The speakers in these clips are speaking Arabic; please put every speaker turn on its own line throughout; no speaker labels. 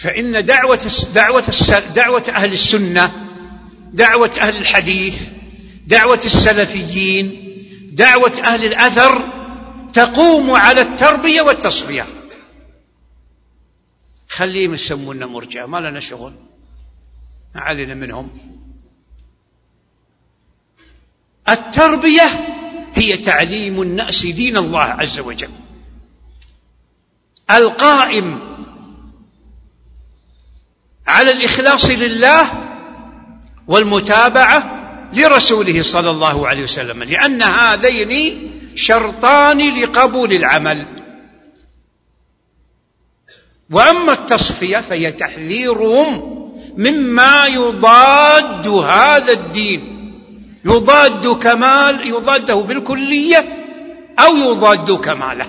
فإن دعوة أهل السنة، دعوة أهل الحديث، دعوة السلفيين، دعوة أهل الأثر تقوم على التربية والتصفية. خليهم يسمونا مرجئة، ما لنا شغل، ما علينا منهم. التربية هي تعليم الناس دين الله عز وجل، القائم على الإخلاص لله والمتابعة لرسوله صلى الله عليه وسلم، لأن هذين شرطان لقبول العمل. وأما التصفية فهي تحذيرهم مما يضاد هذا الدين، يضاده بالكلية أو يضاد كماله.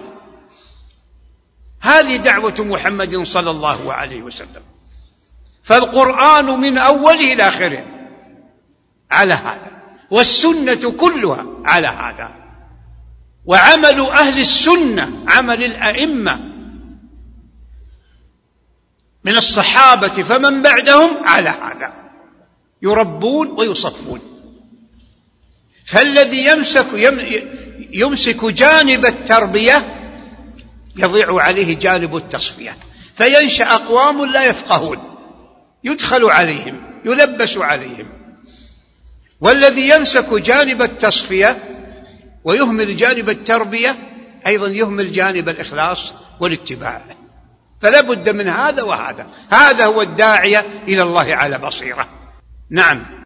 هذه دعوة محمد صلى الله عليه وسلم. فالقرآن من أوله إلى آخره على هذا، والسنة كلها على هذا، وعمل أهل السنة، عمل الأئمة من الصحابة فمن بعدهم على هذا، يربون ويصفون. فالذي يمسك جانب التربية يضيع عليه جانب التصفية، فينشأ أقوام لا يفقهون، يدخل عليهم، يلبس عليهم. والذي يمسك جانب التصفية ويهمل جانب التربية أيضا يهمل جانب الإخلاص والاتباع. فلا بد من هذا وهذا، هذا هو الداعية إلى الله على بصيرة. نعم.